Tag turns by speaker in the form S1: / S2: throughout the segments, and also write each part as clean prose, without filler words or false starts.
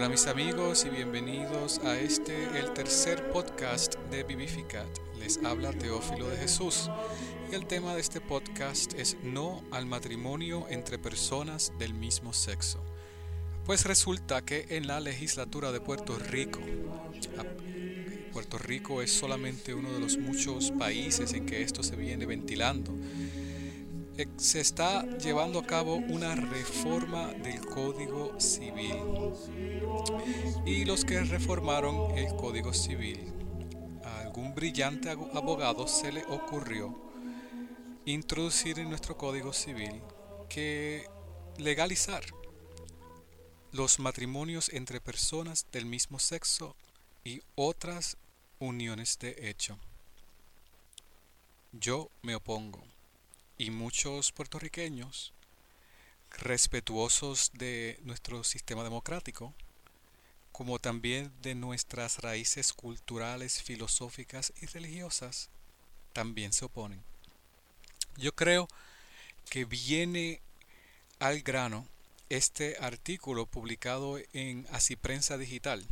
S1: Hola mis amigos y bienvenidos a el tercer podcast de Vivificat. Les habla Teófilo de Jesús y el tema de este podcast es no al matrimonio entre personas del mismo sexo. Pues resulta que en la legislatura de Puerto Rico es solamente uno de los muchos países en que esto se viene ventilando. Se está llevando a cabo una reforma del Código Civil. Y los que reformaron el Código Civil, a algún brillante abogado se le ocurrió introducir en nuestro Código Civil que legalizar los matrimonios entre personas del mismo sexo y otras uniones de hecho. Yo me opongo y muchos puertorriqueños, respetuosos de nuestro sistema democrático, como también de nuestras raíces culturales, filosóficas y religiosas, también se oponen. Yo creo que viene al grano este artículo publicado en Así Prensa Digital,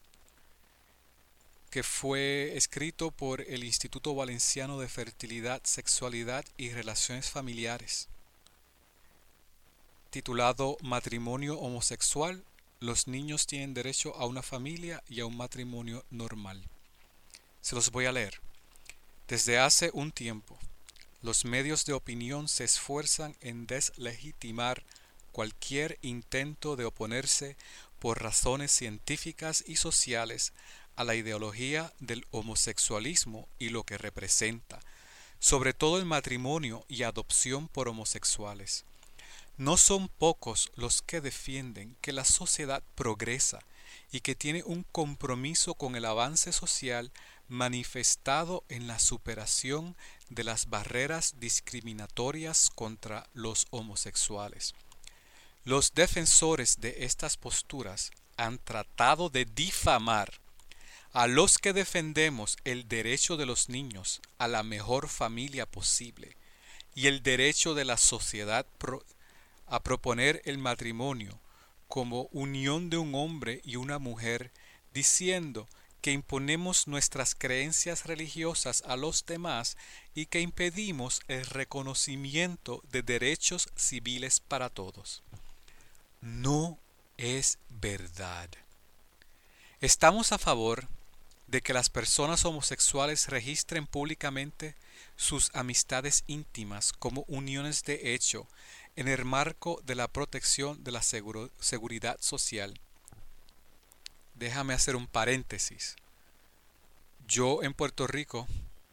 S1: que fue escrito por el Instituto Valenciano de Fertilidad, Sexualidad y Relaciones Familiares, titulado Matrimonio homosexual. Los niños tienen derecho a una familia y a un matrimonio normal. Se los voy a leer. Desde hace un tiempo, los medios de opinión se esfuerzan en deslegitimar cualquier intento de oponerse por razones científicas y sociales a la ideología del homosexualismo y lo que representa, sobre todo el matrimonio y adopción por homosexuales. No son pocos los que defienden que la sociedad progresa y que tiene un compromiso con el avance social manifestado en la superación de las barreras discriminatorias contra los homosexuales. Los defensores de estas posturas han tratado de difamar a los que defendemos el derecho de los niños a la mejor familia posible y el derecho de la sociedad a proponer el matrimonio como unión de un hombre y una mujer, diciendo que imponemos nuestras creencias religiosas a los demás y que impedimos el reconocimiento de derechos civiles para todos. No es verdad. Estamos a favor de que las personas homosexuales registren públicamente sus amistades íntimas como uniones de hecho en el marco de la protección de la seguridad social. Déjame hacer un paréntesis. Yo en Puerto Rico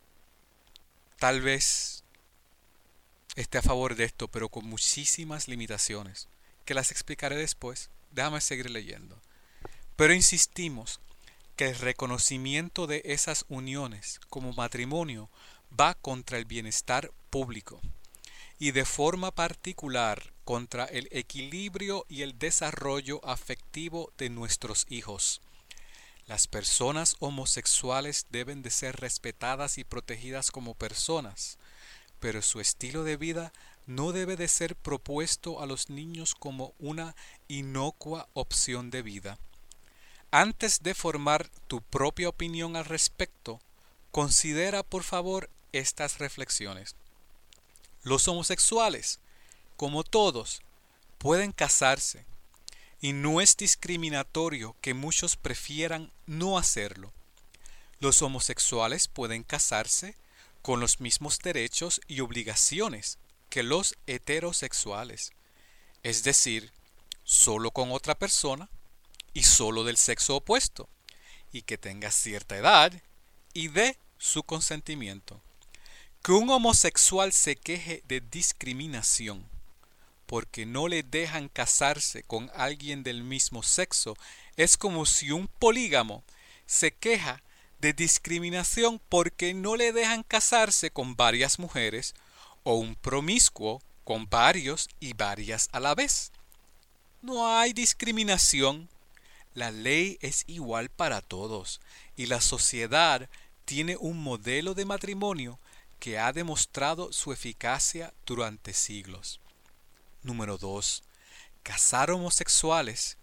S1: tal vez esté a favor de esto, pero con muchísimas limitaciones, que las explicaré después. Déjame seguir leyendo. Pero insistimos que el reconocimiento de esas uniones como matrimonio va contra el bienestar público y de forma particular contra el equilibrio y el desarrollo afectivo de nuestros hijos. Las personas homosexuales deben de ser respetadas y protegidas como personas, pero su estilo de vida no debe de ser propuesto a los niños como una inocua opción de vida. Antes de formar tu propia opinión al respecto, considera por favor estas reflexiones. Los homosexuales, como todos, pueden casarse y no es discriminatorio que muchos prefieran no hacerlo. Los homosexuales pueden casarse con los mismos derechos y obligaciones que los heterosexuales, es decir, solo con otra persona y solo del sexo opuesto, y que tenga cierta edad y dé su consentimiento. Que un homosexual se queje de discriminación porque no le dejan casarse con alguien del mismo sexo es como si un polígamo se queja de discriminación porque no le dejan casarse con varias mujeres o un promiscuo con varios y varias a la vez. No hay discriminación. La ley es igual para todos y la sociedad tiene un modelo de matrimonio que ha demostrado su eficacia durante siglos. Número 2. Casar homosexuales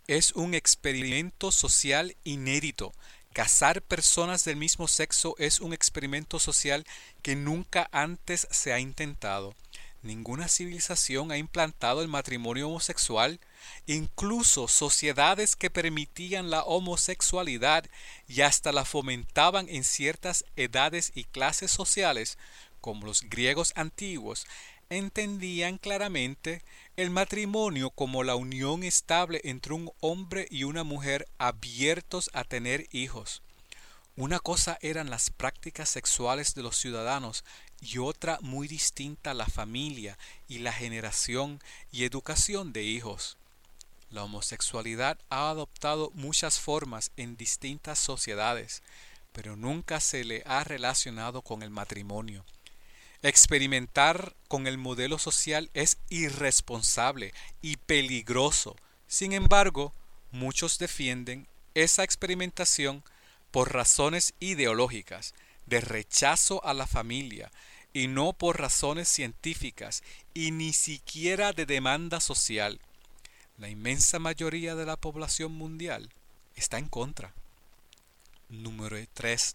S1: Es un experimento social inédito. Casar personas del mismo sexo es un experimento social que nunca antes se ha intentado. Ninguna civilización ha implantado el matrimonio homosexual. Incluso sociedades que permitían la homosexualidad y hasta la fomentaban en ciertas edades y clases sociales, como los griegos antiguos, entendían claramente el matrimonio como la unión estable entre un hombre y una mujer abiertos a tener hijos. Una cosa eran las prácticas sexuales de los ciudadanos y otra muy distinta la familia y la generación y educación de hijos. La homosexualidad ha adoptado muchas formas en distintas sociedades, pero nunca se le ha relacionado con el matrimonio. Experimentar con el modelo social es irresponsable y peligroso. Sin embargo, muchos defienden esa experimentación por razones ideológicas, de rechazo a la familia, y no por razones científicas y ni siquiera de demanda social. La inmensa mayoría de la población mundial está en contra. Número 3.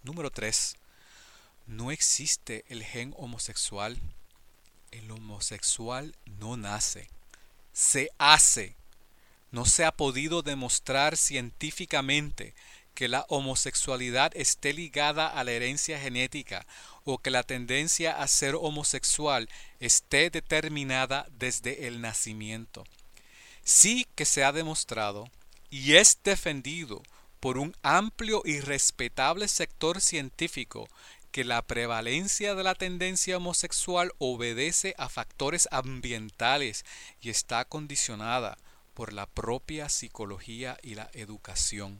S1: No existe el gen homosexual. El homosexual no nace, se hace. No se ha podido demostrar científicamente que la homosexualidad esté ligada a la herencia genética o que la tendencia a ser homosexual esté determinada desde el nacimiento. Sí que se ha demostrado y es defendido por un amplio y respetable sector científico que la prevalencia de la tendencia homosexual obedece a factores ambientales y está condicionada por la propia psicología y la educación.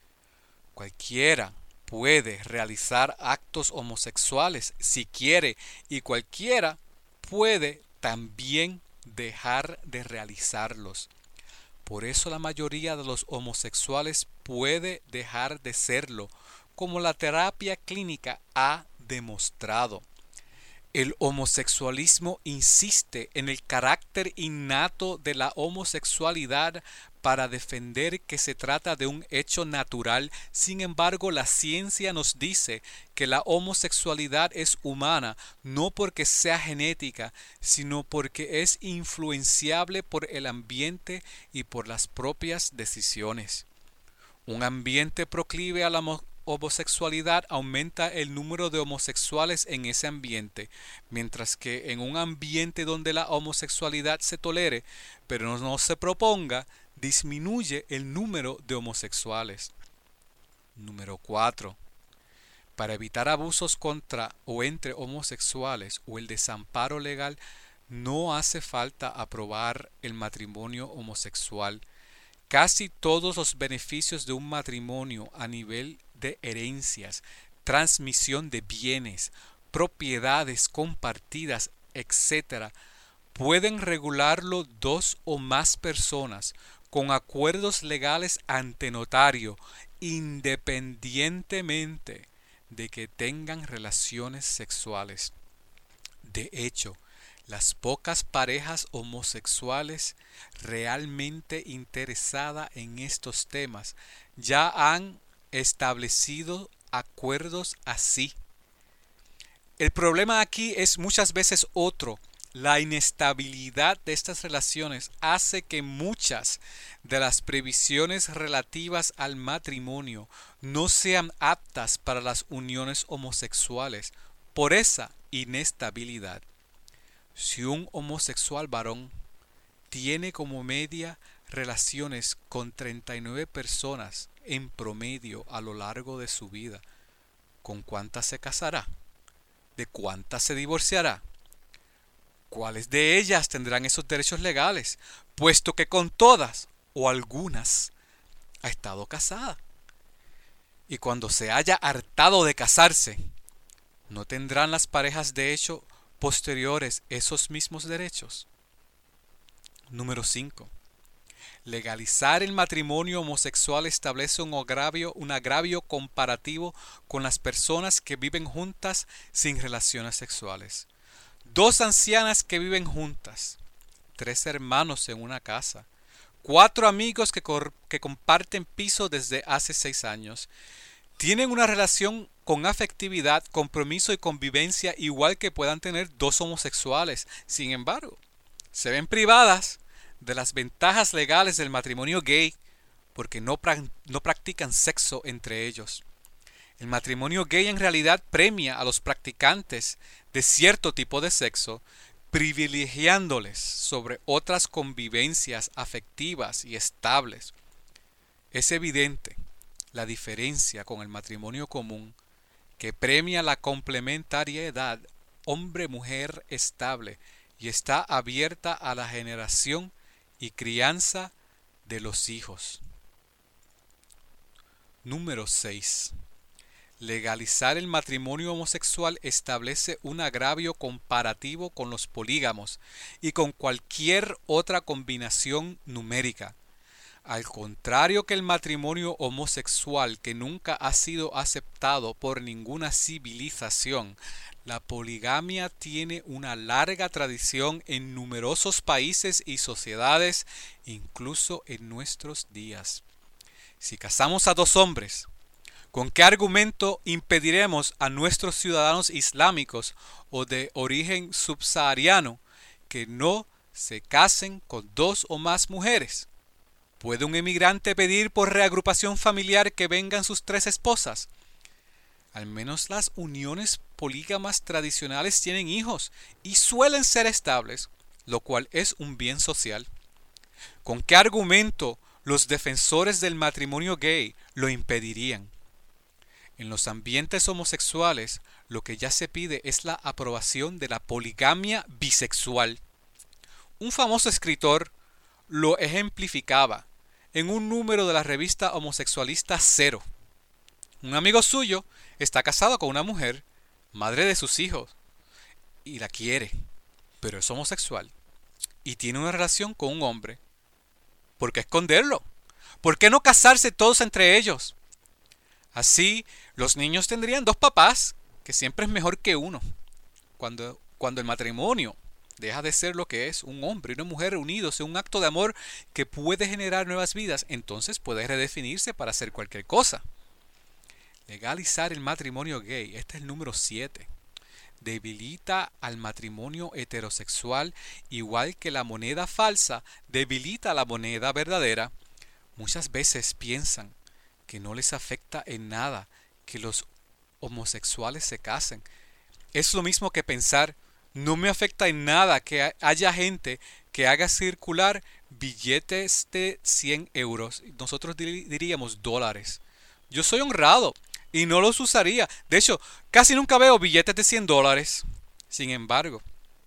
S1: Cualquiera puede realizar actos homosexuales si quiere y cualquiera puede también dejar de realizarlos. Por eso la mayoría de los homosexuales puede dejar de serlo, como la terapia clínica ha demostrado. El homosexualismo insiste en el carácter innato de la homosexualidad para defender que se trata de un hecho natural. Sin embargo, la ciencia nos dice que la homosexualidad es humana no porque sea genética, sino porque es influenciable por el ambiente y por las propias decisiones. Un ambiente proclive a la homosexualidad aumenta el número de homosexuales en ese ambiente, mientras que en un ambiente donde la homosexualidad se tolere, pero no se proponga, disminuye el número de homosexuales. Número 4. Para evitar abusos contra o entre homosexuales o el desamparo legal, no hace falta aprobar el matrimonio homosexual. Casi todos los beneficios de un matrimonio a nivel de herencias, transmisión de bienes, propiedades compartidas, etc., pueden regularlo dos o más personas con acuerdos legales ante notario, independientemente de que tengan relaciones sexuales. De hecho, las pocas parejas homosexuales realmente interesadas en estos temas ya han establecido acuerdos así. El problema aquí es muchas veces otro. La inestabilidad de estas relaciones hace que muchas de las previsiones relativas al matrimonio no sean aptas para las uniones homosexuales por esa inestabilidad. Si un homosexual varón tiene como media relaciones con 39 personas en promedio a lo largo de su vida, ¿con cuántas se casará? ¿De cuántas se divorciará? ¿Cuáles de ellas tendrán esos derechos legales? Puesto que con todas o algunas ha estado casada. Y cuando se haya hartado de casarse, ¿no tendrán las parejas de hecho posteriores esos mismos derechos? Número 5. Legalizar el matrimonio homosexual establece un agravio comparativo con las personas que viven juntas sin relaciones sexuales. Dos ancianas que viven juntas, 3 hermanos en una casa, 4 amigos que comparten piso desde hace 6 años. Tienen una relación con afectividad, compromiso y convivencia igual que puedan tener dos homosexuales. Sin embargo, se ven privadas de las ventajas legales del matrimonio gay porque no practican sexo entre ellos. El matrimonio gay en realidad premia a los practicantes de cierto tipo de sexo, privilegiándoles sobre otras convivencias afectivas y estables. Es evidente la diferencia con el matrimonio común, que premia la complementariedad hombre-mujer estable y está abierta a la generación y crianza de los hijos. Número 6. Legalizar el matrimonio homosexual establece un agravio comparativo con los polígamos y con cualquier otra combinación numérica. Al contrario que el matrimonio homosexual, que nunca ha sido aceptado por ninguna civilización, la poligamia tiene una larga tradición en numerosos países y sociedades, incluso en nuestros días. Si casamos a 2 hombres, ¿con qué argumento impediremos a nuestros ciudadanos islámicos o de origen subsahariano que no se casen con 2 o más mujeres? ¿Puede un emigrante pedir por reagrupación familiar que vengan sus 3 esposas? Al menos las uniones polígamas tradicionales tienen hijos y suelen ser estables, lo cual es un bien social. ¿Con qué argumento los defensores del matrimonio gay lo impedirían? En los ambientes homosexuales, lo que ya se pide es la aprobación de la poligamia bisexual. Un famoso escritor lo ejemplificaba en un número de la revista homosexualista Cero. Un amigo suyo está casado con una mujer, madre de sus hijos, y la quiere, pero es homosexual y tiene una relación con un hombre. ¿Por qué esconderlo? ¿Por qué no casarse todos entre ellos? Así, los niños tendrían 2 papás, que siempre es mejor que uno. Cuando el matrimonio deja de ser lo que es un hombre y una mujer unidos en un acto de amor que puede generar nuevas vidas, entonces puede redefinirse para hacer cualquier cosa. Legalizar el matrimonio gay, este es el número 7. Debilita al matrimonio heterosexual, igual que la moneda falsa debilita a la moneda verdadera. Muchas veces piensan que no les afecta en nada que los homosexuales se casen. Es lo mismo que pensar, no me afecta en nada que haya gente que haga circular billetes de 100 euros. Nosotros diríamos dólares. Yo soy honrado y no los usaría. De hecho, casi nunca veo billetes de 100 dólares. Sin embargo,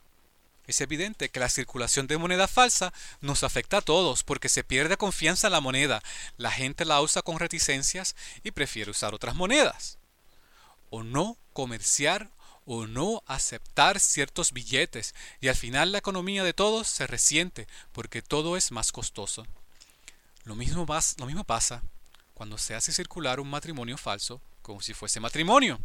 S1: es evidente que la circulación de moneda falsa nos afecta a todos porque se pierde confianza en la moneda. La gente la usa con reticencias y prefiere usar otras monedas. O no comerciar o no aceptar ciertos billetes y al final la economía de todos se resiente porque todo es más costoso. Lo mismo pasa cuando se hace circular un matrimonio falso como si fuese matrimonio.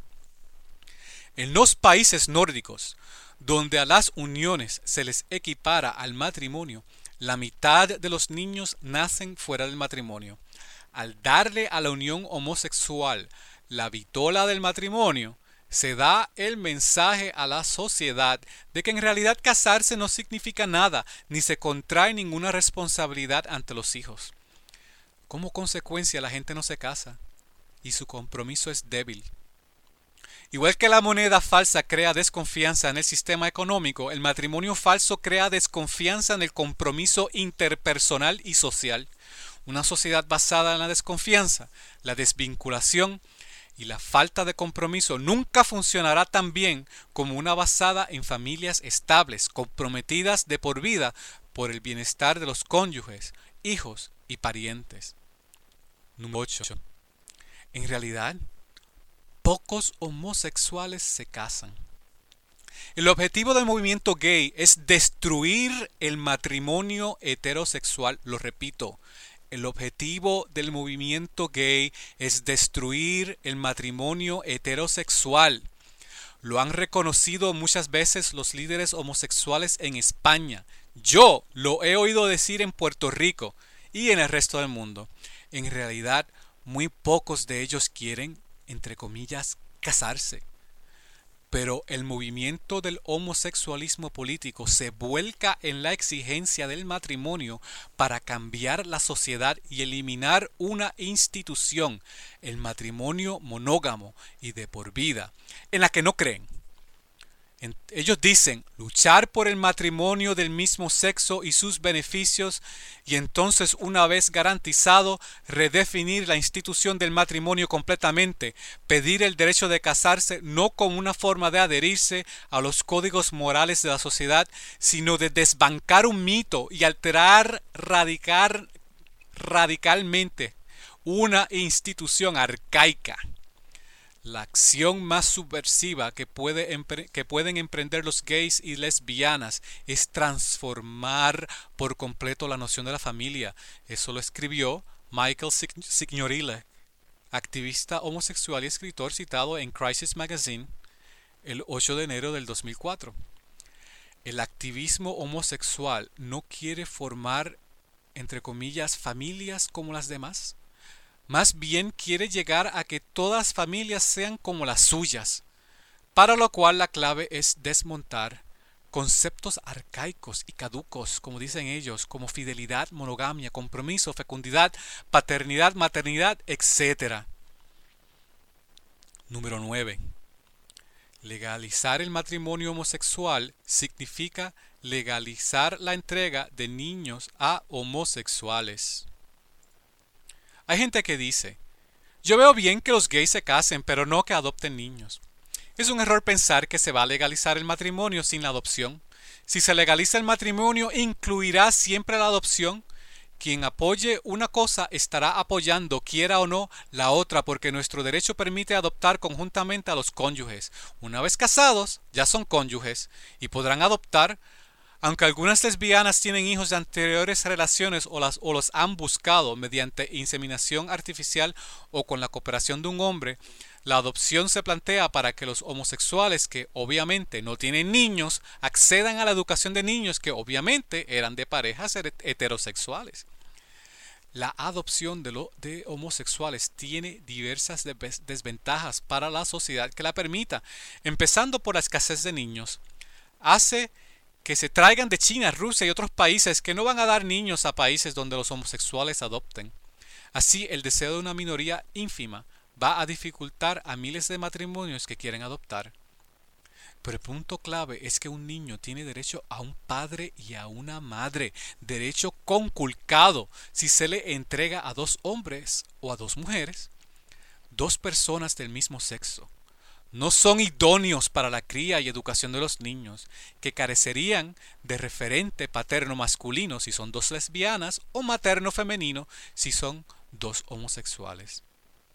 S1: En los países nórdicos, donde a las uniones se les equipara al matrimonio, la mitad de los niños nacen fuera del matrimonio. Al darle a la unión homosexual la vitola del matrimonio, se da el mensaje a la sociedad de que en realidad casarse no significa nada, ni se contrae ninguna responsabilidad ante los hijos. Como consecuencia, la gente no se casa y su compromiso es débil. Igual que la moneda falsa crea desconfianza en el sistema económico, el matrimonio falso crea desconfianza en el compromiso interpersonal y social. Una sociedad basada en la desconfianza, la desvinculación y la falta de compromiso nunca funcionará tan bien como una basada en familias estables, comprometidas de por vida por el bienestar de los cónyuges, hijos y parientes. Número 8. En realidad, pocos homosexuales se casan. El objetivo del movimiento gay es destruir el matrimonio heterosexual. Lo repito, el objetivo del movimiento gay es destruir el matrimonio heterosexual. Lo han reconocido muchas veces los líderes homosexuales en España. Yo lo he oído decir en Puerto Rico y en el resto del mundo. En realidad, muy pocos de ellos quieren, entre comillas, casarse. Pero el movimiento del homosexualismo político se vuelca en la exigencia del matrimonio para cambiar la sociedad y eliminar una institución, el matrimonio monógamo y de por vida, en la que no creen. Ellos dicen luchar por el matrimonio del mismo sexo y sus beneficios, y entonces, una vez garantizado, redefinir la institución del matrimonio completamente, pedir el derecho de casarse no como una forma de adherirse a los códigos morales de la sociedad, sino de desbancar un mito y alterar radicalmente una institución arcaica. La acción más subversiva que pueden emprender los gays y lesbianas es transformar por completo la noción de la familia. Eso lo escribió Michael Signorile, activista homosexual y escritor citado en Crisis Magazine el 8 de enero del 2004. El activismo homosexual no quiere formar, entre comillas, familias como las demás. Más bien quiere llegar a que todas las familias sean como las suyas, para lo cual la clave es desmontar conceptos arcaicos y caducos, como dicen ellos, como fidelidad, monogamia, compromiso, fecundidad, paternidad, maternidad, etc. Número 9. Legalizar el matrimonio homosexual significa legalizar la entrega de niños a homosexuales. Hay gente que dice, yo veo bien que los gays se casen, pero no que adopten niños. Es un error pensar que se va a legalizar el matrimonio sin la adopción. Si se legaliza el matrimonio, incluirá siempre la adopción. Quien apoye una cosa estará apoyando, quiera o no, la otra, porque nuestro derecho permite adoptar conjuntamente a los cónyuges. Una vez casados, ya son cónyuges y podrán adoptar. Aunque algunas lesbianas tienen hijos de anteriores relaciones o los han buscado mediante inseminación artificial o con la cooperación de un hombre, la adopción se plantea para que los homosexuales que obviamente no tienen niños accedan a la educación de niños que obviamente eran de parejas heterosexuales. La adopción de homosexuales tiene diversas desventajas para la sociedad que la permita, empezando por la escasez de niños. Hace que se traigan de China, Rusia y otros países que no van a dar niños a países donde los homosexuales adopten. Así, el deseo de una minoría ínfima va a dificultar a miles de matrimonios que quieren adoptar. Pero el punto clave es que un niño tiene derecho a un padre y a una madre, derecho conculcado si se le entrega a dos hombres o a dos mujeres, dos personas del mismo sexo. No son idóneos para la cría y educación de los niños, que carecerían de referente paterno masculino si son dos lesbianas o materno femenino si son dos homosexuales.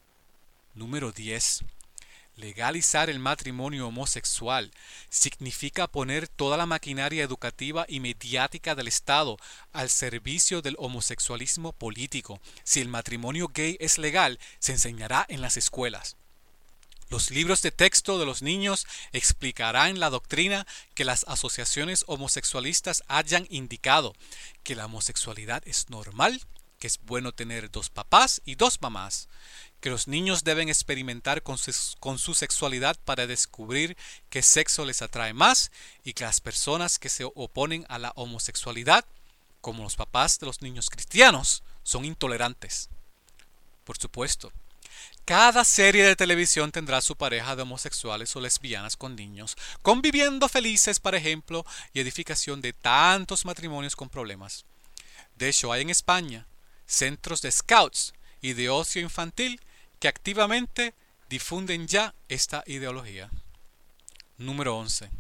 S1: Número 10. Legalizar el matrimonio homosexual significa poner toda la maquinaria educativa y mediática del Estado al servicio del homosexualismo político. Si el matrimonio gay es legal, se enseñará en las escuelas. Los libros de texto de los niños explicarán la doctrina que las asociaciones homosexualistas hayan indicado, que la homosexualidad es normal, que es bueno tener dos papás y dos mamás, que los niños deben experimentar con su sexualidad para descubrir qué sexo les atrae más y que las personas que se oponen a la homosexualidad, como los papás de los niños cristianos, son intolerantes. Por supuesto, cada serie de televisión tendrá su pareja de homosexuales o lesbianas con niños, conviviendo felices, por ejemplo, y edificación de tantos matrimonios con problemas. De hecho, hay en España centros de scouts y de ocio infantil que activamente difunden ya esta ideología. Número 11.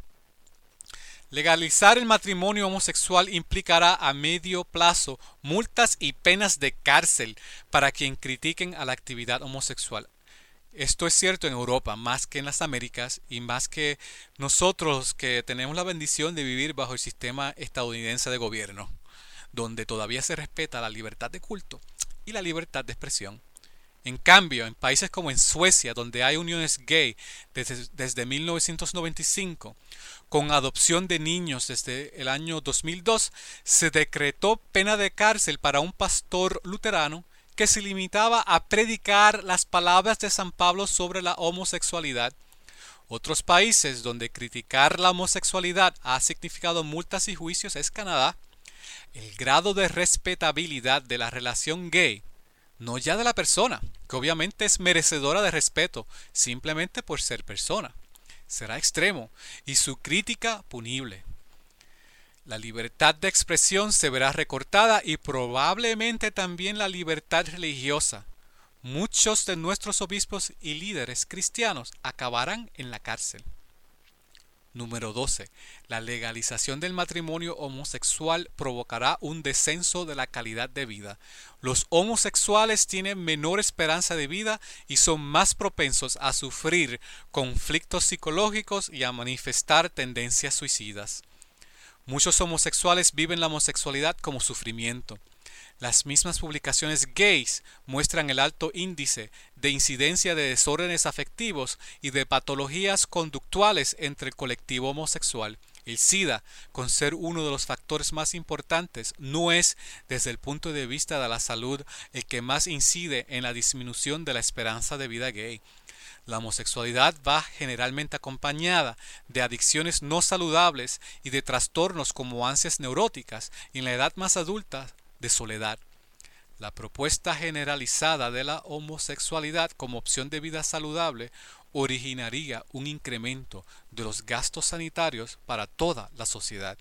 S1: Legalizar el matrimonio homosexual implicará a medio plazo multas y penas de cárcel para quien critiquen a la actividad homosexual. Esto es cierto en Europa, más que en las Américas y más que nosotros que tenemos la bendición de vivir bajo el sistema estadounidense de gobierno, donde todavía se respeta la libertad de culto y la libertad de expresión. En cambio, en países como en Suecia, donde hay uniones gay desde 1995, con adopción de niños desde el año 2002, se decretó pena de cárcel para un pastor luterano que se limitaba a predicar las palabras de San Pablo sobre la homosexualidad. Otros países donde criticar la homosexualidad ha significado multas y juicios es Canadá. El grado de respetabilidad de la relación gay, no ya de la persona, que obviamente es merecedora de respeto simplemente por ser persona, será extremo y su crítica punible. La libertad de expresión se verá recortada y probablemente también la libertad religiosa. Muchos de nuestros obispos y líderes cristianos acabarán en la cárcel. Número 12. La legalización del matrimonio homosexual provocará un descenso de la calidad de vida. Los homosexuales tienen menor esperanza de vida y son más propensos a sufrir conflictos psicológicos y a manifestar tendencias suicidas. Muchos homosexuales viven la homosexualidad como sufrimiento. Las mismas publicaciones gays muestran el alto índice de incidencia de desórdenes afectivos y de patologías conductuales entre el colectivo homosexual. El SIDA, con ser uno de los factores más importantes, no es, desde el punto de vista de la salud, el que más incide en la disminución de la esperanza de vida gay. La homosexualidad va generalmente acompañada de adicciones no saludables y de trastornos como ansias neuróticas y en la edad más adulta de soledad. La propuesta generalizada de la homosexualidad como opción de vida saludable originaría un incremento de los gastos sanitarios para toda la sociedad.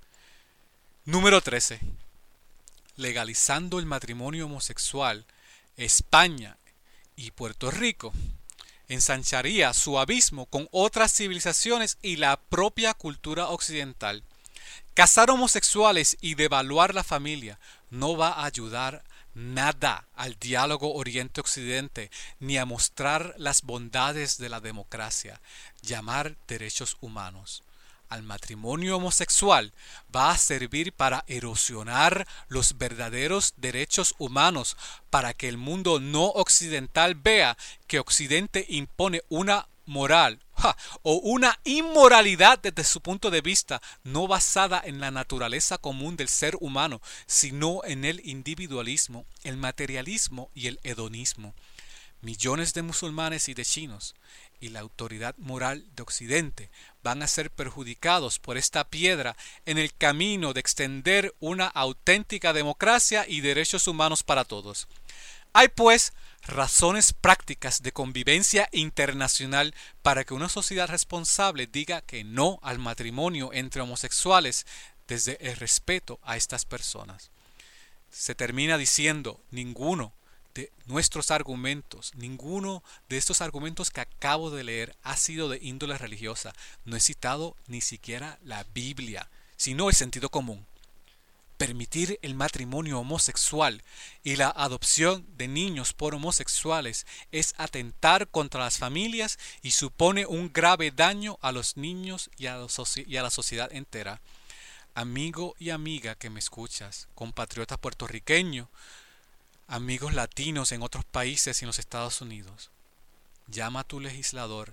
S1: Número 13. Legalizando el matrimonio homosexual, España y Puerto Rico ensancharía su abismo con otras civilizaciones y la propia cultura occidental. Casar homosexuales y devaluar la familia no va a ayudar nada al diálogo Oriente-Occidente ni a mostrar las bondades de la democracia, llamar derechos humanos. Al matrimonio homosexual va a servir para erosionar los verdaderos derechos humanos, para que el mundo no occidental vea que Occidente impone una moral o una inmoralidad desde su punto de vista, no basada en la naturaleza común del ser humano, sino en el individualismo, el materialismo y el hedonismo. Millones de musulmanes y de chinos y la autoridad moral de Occidente van a ser perjudicados por esta piedra en el camino de extender una auténtica democracia y derechos humanos para todos. Hay pues razones prácticas de convivencia internacional para que una sociedad responsable diga que no al matrimonio entre homosexuales desde el respeto a estas personas. Se termina diciendo: ninguno de nuestros argumentos, ninguno de estos argumentos que acabo de leer ha sido de índole religiosa. No he citado ni siquiera la Biblia, sino el sentido común. Permitir el matrimonio homosexual y la adopción de niños por homosexuales es atentar contra las familias y supone un grave daño a los niños y a la sociedad entera. Amigo y amiga que me escuchas, compatriota puertorriqueño, amigos latinos en otros países y en los Estados Unidos, llama a tu legislador,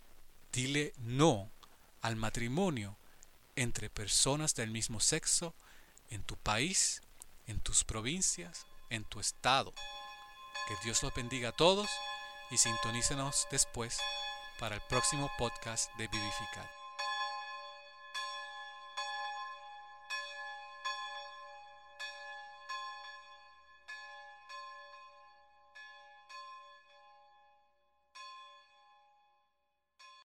S1: dile no al matrimonio entre personas del mismo sexo en tu país, en tus provincias, en tu estado. Que Dios los bendiga a todos y sintonícenos después para el próximo podcast de Vivificar.